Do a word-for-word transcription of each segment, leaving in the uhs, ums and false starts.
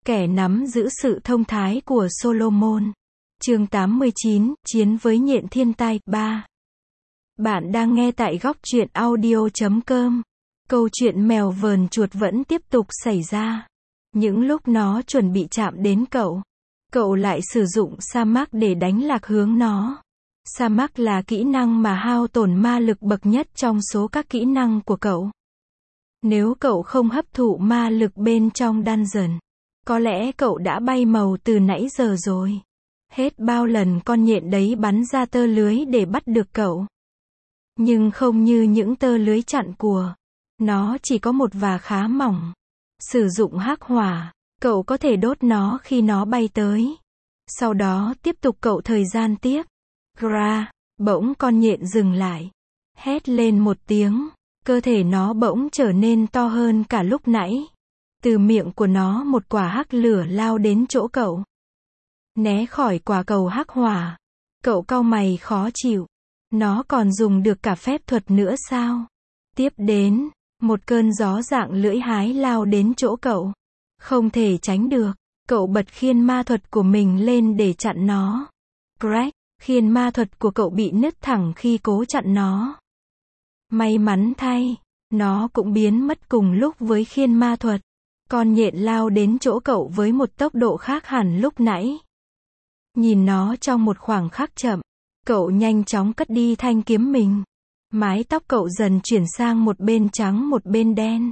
Kẻ nắm giữ sự thông thái của Solomon. Chương tám mươi chín, Chiến với nhện thiên tai, ba. Bạn đang nghe tại góc truyện audio chấm com. Câu chuyện mèo vờn chuột vẫn tiếp tục xảy ra. Những lúc nó chuẩn bị chạm đến cậu, cậu lại sử dụng sa mạc để đánh lạc hướng nó. Sa mạc là kỹ năng mà hao tổn ma lực bậc nhất trong số các kỹ năng của cậu. Nếu cậu không hấp thụ ma lực bên trong dungeon, có lẽ cậu đã bay màu từ nãy giờ rồi. Hết bao lần con nhện đấy bắn ra tơ lưới để bắt được cậu. Nhưng không như những tơ lưới chặn cùa. Nó chỉ có một và khá mỏng. Sử dụng hắc hỏa, cậu có thể đốt nó khi nó bay tới. Sau đó tiếp tục cậu thời gian tiếp. Gra, bỗng con nhện dừng lại. Hét lên một tiếng. Cơ thể nó bỗng trở nên to hơn cả lúc nãy. Từ miệng của nó một quả hắc lửa lao đến chỗ cậu. Né khỏi quả cầu hắc hỏa. Cậu cau mày khó chịu. Nó còn dùng được cả phép thuật nữa sao? Tiếp đến, một cơn gió dạng lưỡi hái lao đến chỗ cậu. Không thể tránh được. Cậu bật khiên ma thuật của mình lên để chặn nó. Crack, khiên ma thuật của cậu bị nứt thẳng khi cố chặn nó. May mắn thay, nó cũng biến mất cùng lúc với khiên ma thuật. Con nhện lao đến chỗ cậu với một tốc độ khác hẳn lúc nãy. Nhìn nó trong một khoảng khắc chậm, cậu nhanh chóng cất đi thanh kiếm mình. Mái tóc cậu dần chuyển sang một bên trắng một bên đen.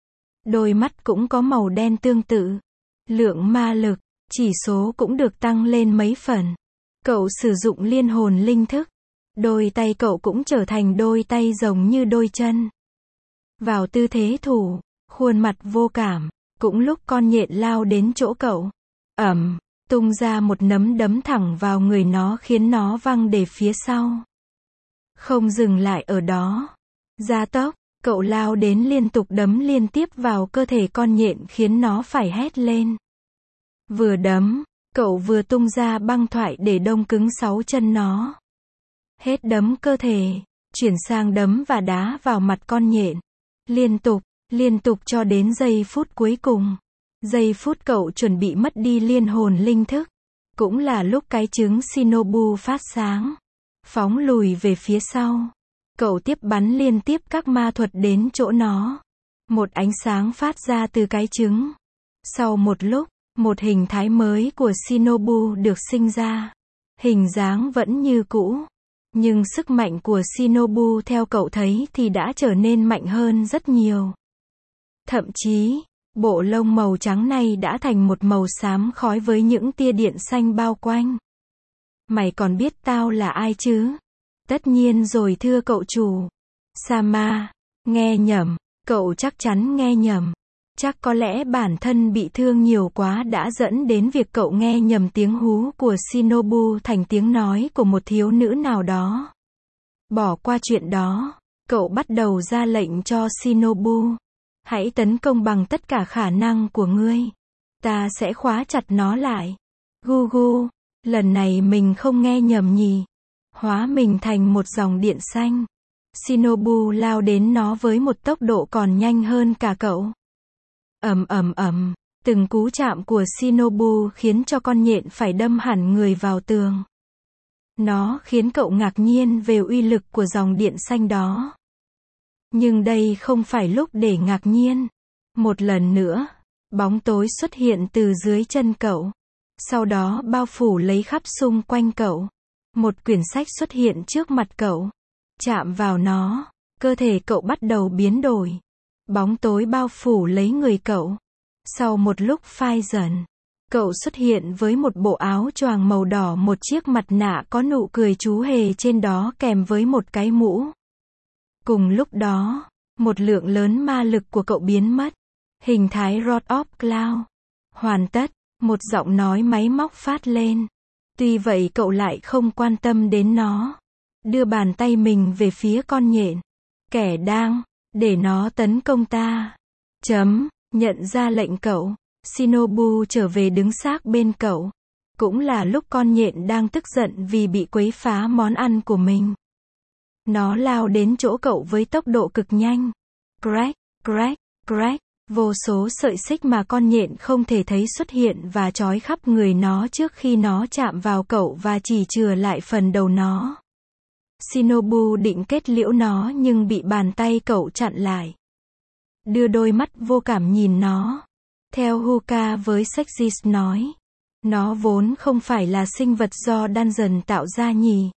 Đôi mắt cũng có màu đen tương tự. Lượng ma lực, chỉ số cũng được tăng lên mấy phần. Cậu sử dụng liên hồn linh thức. Đôi tay cậu cũng trở thành đôi tay giống như đôi chân. Vào tư thế thủ, khuôn mặt vô cảm. Cũng lúc con nhện lao đến chỗ cậu, ầm, tung ra một nấm đấm thẳng vào người nó khiến nó văng về phía sau. Không dừng lại ở đó. Gia tốc, cậu lao đến liên tục đấm liên tiếp vào cơ thể con nhện khiến nó phải hét lên. Vừa đấm, cậu vừa tung ra băng thoại để đông cứng sáu chân nó. Hết đấm cơ thể, chuyển sang đấm và đá vào mặt con nhện. Liên tục. Liên tục cho đến giây phút cuối cùng. Giây phút cậu chuẩn bị mất đi liên hồn linh thức. Cũng là lúc cái trứng Shinobu phát sáng. Phóng lùi về phía sau. Cậu tiếp bắn liên tiếp các ma thuật đến chỗ nó. Một ánh sáng phát ra từ cái trứng. Sau một lúc, một hình thái mới của Shinobu được sinh ra. Hình dáng vẫn như cũ. Nhưng sức mạnh của Shinobu theo cậu thấy thì đã trở nên mạnh hơn rất nhiều. Thậm chí, bộ lông màu trắng này đã thành một màu xám khói với những tia điện xanh bao quanh. Mày còn biết tao là ai chứ? Tất nhiên rồi thưa cậu chủ. Sama, nghe nhầm, cậu chắc chắn nghe nhầm. Chắc có lẽ bản thân bị thương nhiều quá đã dẫn đến việc cậu nghe nhầm tiếng hú của Shinobu thành tiếng nói của một thiếu nữ nào đó. Bỏ qua chuyện đó, cậu bắt đầu ra lệnh cho Shinobu. Hãy tấn công bằng tất cả khả năng của ngươi. Ta sẽ khóa chặt nó lại. Gu gu, lần này mình không nghe nhầm nhỉ. Hóa mình thành một dòng điện xanh. Shinobu lao đến nó với một tốc độ còn nhanh hơn cả cậu. Ầm ầm ầm, từng cú chạm của Shinobu khiến cho con nhện phải đâm hẳn người vào tường. Nó khiến cậu ngạc nhiên về uy lực của dòng điện xanh đó. Nhưng đây không phải lúc để ngạc nhiên. Một lần nữa, bóng tối xuất hiện từ dưới chân cậu. Sau đó bao phủ lấy khắp xung quanh cậu. Một quyển sách xuất hiện trước mặt cậu. Chạm vào nó, cơ thể cậu bắt đầu biến đổi. Bóng tối bao phủ lấy người cậu. Sau một lúc phai dần, cậu xuất hiện với một bộ áo choàng màu đỏ, một chiếc mặt nạ có nụ cười chú hề trên đó kèm với một cái mũ. Cùng lúc đó, một lượng lớn ma lực của cậu biến mất. Hình thái Rod of Cloud. Hoàn tất, một giọng nói máy móc phát lên. Tuy vậy cậu lại không quan tâm đến nó. Đưa bàn tay mình về phía con nhện. Kẻ đang, để nó tấn công ta. Chấm, nhận ra lệnh cậu. Shinobu trở về đứng xác bên cậu. Cũng là lúc con nhện đang tức giận vì bị quấy phá món ăn của mình. Nó lao đến chỗ cậu với tốc độ cực nhanh. Crack, crack, crack. Vô số sợi xích mà con nhện không thể thấy xuất hiện và trói khắp người nó trước khi nó chạm vào cậu và chỉ chừa lại phần đầu nó. Shinobu định kết liễu nó nhưng bị bàn tay cậu chặn lại. Đưa đôi mắt vô cảm nhìn nó. Theo Huka với Sexis nói, nó vốn không phải là sinh vật do Dungeon tạo ra nhỉ.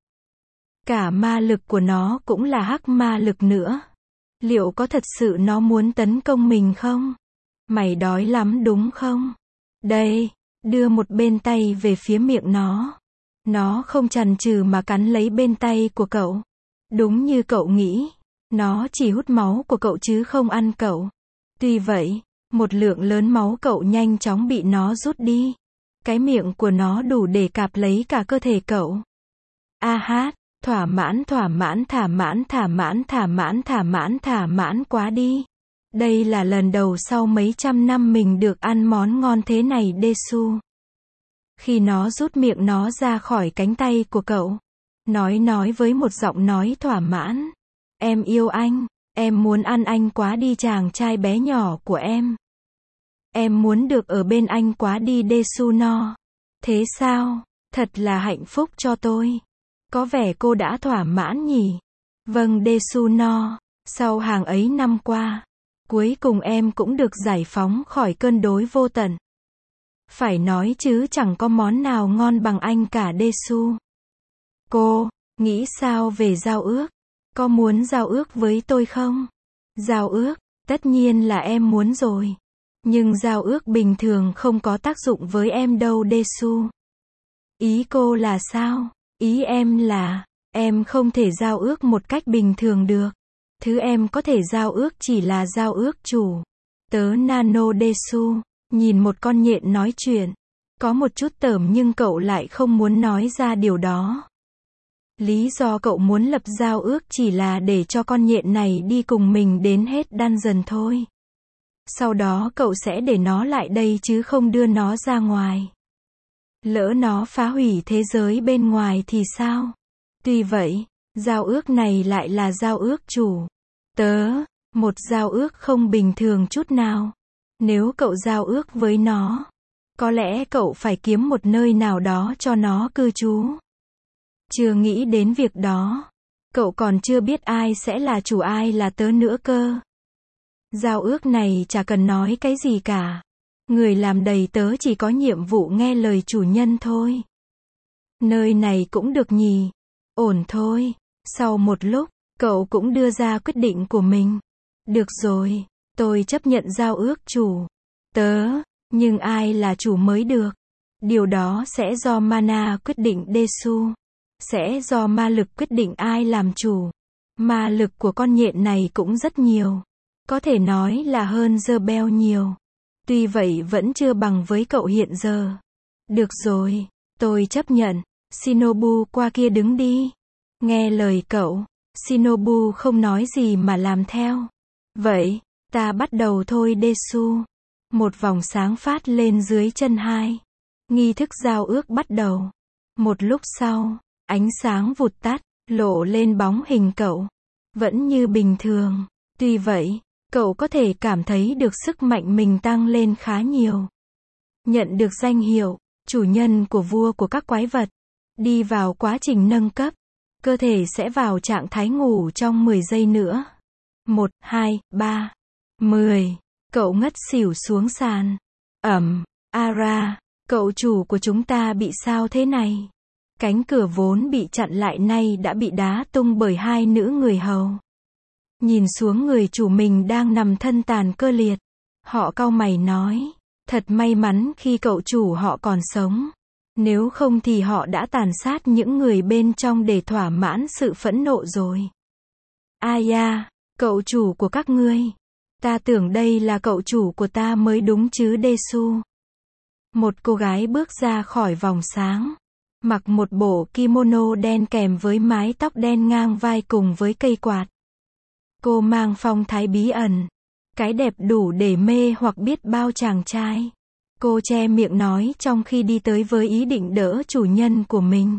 Cả ma lực của nó cũng là hắc ma lực nữa. Liệu có thật sự nó muốn tấn công mình không? Mày đói lắm đúng không? Đây, đưa một bên tay về phía miệng nó. Nó không chần chừ mà cắn lấy bên tay của cậu. Đúng như cậu nghĩ, nó chỉ hút máu của cậu chứ không ăn cậu. Tuy vậy, một lượng lớn máu cậu nhanh chóng bị nó rút đi. Cái miệng của nó đủ để cạp lấy cả cơ thể cậu. A hát, thỏa mãn thỏa mãn thỏa mãn thỏa mãn thỏa mãn thỏa mãn thỏa mãn quá đi. Đây là lần đầu sau mấy trăm năm mình được ăn món ngon thế này Desu. Khi nó rút miệng nó ra khỏi cánh tay của cậu, nói nói với một giọng nói thỏa mãn. Em yêu anh, em muốn ăn anh quá đi chàng trai bé nhỏ của em. Em muốn được ở bên anh quá đi Desu no. Thế sao? Thật là hạnh phúc cho tôi. Có vẻ cô đã thỏa mãn nhỉ? Vâng Desu no. Sau hàng ấy năm qua, cuối cùng em cũng được giải phóng khỏi cơn đói vô tận. Phải nói chứ chẳng có món nào ngon bằng anh cả Desu. Cô, nghĩ sao về giao ước? Có muốn giao ước với tôi không? Giao ước, tất nhiên là em muốn rồi. Nhưng giao ước bình thường không có tác dụng với em đâu Desu. Ý cô là sao? Ý em là, em không thể giao ước một cách bình thường được. Thứ em có thể giao ước chỉ là giao ước chủ. Tớ Nano Desu, nhìn một con nhện nói chuyện. Có một chút tởm nhưng cậu lại không muốn nói ra điều đó. Lý do cậu muốn lập giao ước chỉ là để cho con nhện này đi cùng mình đến hết dungeon thôi. Sau đó cậu sẽ để nó lại đây chứ không đưa nó ra ngoài. Lỡ nó phá hủy thế giới bên ngoài thì sao? Tuy vậy, giao ước này lại là giao ước chủ. Tớ, một giao ước không bình thường chút nào. Nếu cậu giao ước với nó, có lẽ cậu phải kiếm một nơi nào đó cho nó cư trú. Chưa nghĩ đến việc đó. Cậu còn chưa biết ai sẽ là chủ ai là tớ nữa cơ. Giao ước này chả cần nói cái gì cả. Người làm đầy tớ chỉ có nhiệm vụ nghe lời chủ nhân thôi. Nơi này cũng được nhỉ. Ổn thôi. Sau một lúc, cậu cũng đưa ra quyết định của mình. Được rồi, tôi chấp nhận giao ước chủ. Tớ, nhưng ai là chủ mới được. Điều đó sẽ do mana quyết định Desu. Sẽ do ma lực quyết định ai làm chủ. Ma lực của con nhện này cũng rất nhiều. Có thể nói là hơn Zerbel nhiều. Tuy vậy vẫn chưa bằng với cậu hiện giờ. Được rồi, tôi chấp nhận. Shinobu qua kia đứng đi. Nghe lời cậu. Shinobu không nói gì mà làm theo. Vậy, ta bắt đầu thôi Desu. Một vòng sáng phát lên dưới chân hai. Nghi thức giao ước bắt đầu. Một lúc sau, ánh sáng vụt tắt, lộ lên bóng hình cậu. Vẫn như bình thường. Tuy vậy, cậu có thể cảm thấy được sức mạnh mình tăng lên khá nhiều. Nhận được danh hiệu, chủ nhân của vua của các quái vật. Đi vào quá trình nâng cấp. Cơ thể sẽ vào trạng thái ngủ trong mười giây nữa. một, hai, ba, mười. Cậu ngất xỉu xuống sàn. Ẩm, Ara, cậu chủ của chúng ta bị sao thế này? Cánh cửa vốn bị chặn lại nay đã bị đá tung bởi hai nữ người hầu. Nhìn xuống người chủ mình đang nằm thân tàn cơ liệt. Họ cau mày nói. Thật may mắn khi cậu chủ họ còn sống. Nếu không thì họ đã tàn sát những người bên trong để thỏa mãn sự phẫn nộ rồi. Aya, cậu chủ của các ngươi. Ta tưởng đây là cậu chủ của ta mới đúng chứ Desu. Một cô gái bước ra khỏi vòng sáng. Mặc một bộ kimono đen kèm với mái tóc đen ngang vai cùng với cây quạt. Cô mang phong thái bí ẩn. Cái đẹp đủ để mê hoặc biết bao chàng trai. Cô che miệng nói trong khi đi tới với ý định đỡ chủ nhân của mình.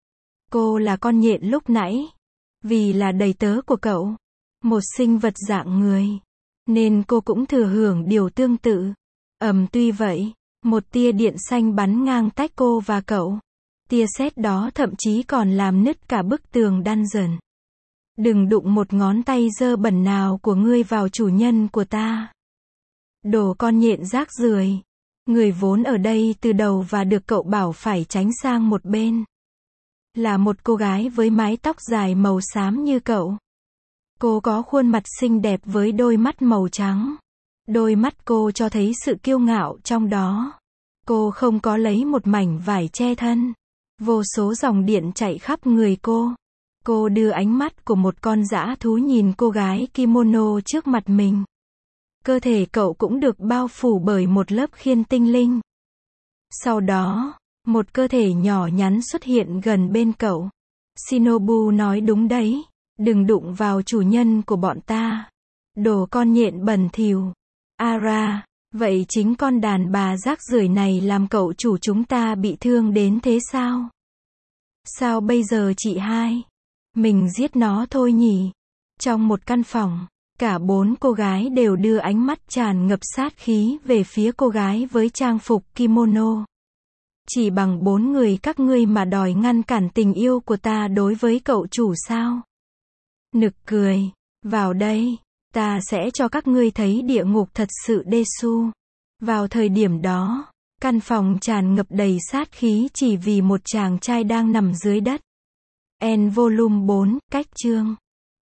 Cô là con nhện lúc nãy. Vì là đầy tớ của cậu. Một sinh vật dạng người. nên cô cũng thừa hưởng điều tương tự. Ầm, tuy vậy, một tia điện xanh bắn ngang tách cô và cậu. Tia sét đó thậm chí còn làm nứt cả bức tường dungeon. Đừng đụng một ngón tay dơ bẩn nào của ngươi vào chủ nhân của ta. Đồ con nhện rác rưởi. Người vốn ở đây từ đầu và được cậu bảo phải tránh sang một bên. Là một cô gái với mái tóc dài màu xám như cậu. Cô có khuôn mặt xinh đẹp với đôi mắt màu trắng. Đôi mắt cô cho thấy sự kiêu ngạo trong đó. Cô không có lấy một mảnh vải che thân. Vô số dòng điện chạy khắp người cô. Cô đưa ánh mắt của một con dã thú nhìn cô gái kimono trước mặt mình. Cơ thể cậu cũng được bao phủ bởi một lớp khiên tinh linh. Sau đó, một cơ thể nhỏ nhắn xuất hiện gần bên cậu. Shinobu nói đúng đấy, đừng đụng vào chủ nhân của bọn ta. Đồ con nhện bẩn thỉu. Ara, vậy chính con đàn bà rác rưởi này làm cậu chủ chúng ta bị thương đến thế sao? Sao bây giờ chị hai? Mình giết nó thôi nhỉ? Trong một căn phòng, cả bốn cô gái đều đưa ánh mắt tràn ngập sát khí về phía cô gái với trang phục kimono. Chỉ bằng bốn người các ngươi mà đòi ngăn cản tình yêu của ta đối với cậu chủ sao? Nực cười. Vào đây, ta sẽ cho các ngươi thấy địa ngục thật sự Desu. Vào thời điểm đó, căn phòng tràn ngập đầy sát khí chỉ vì một chàng trai đang nằm dưới đất. En volume bốn, cách chương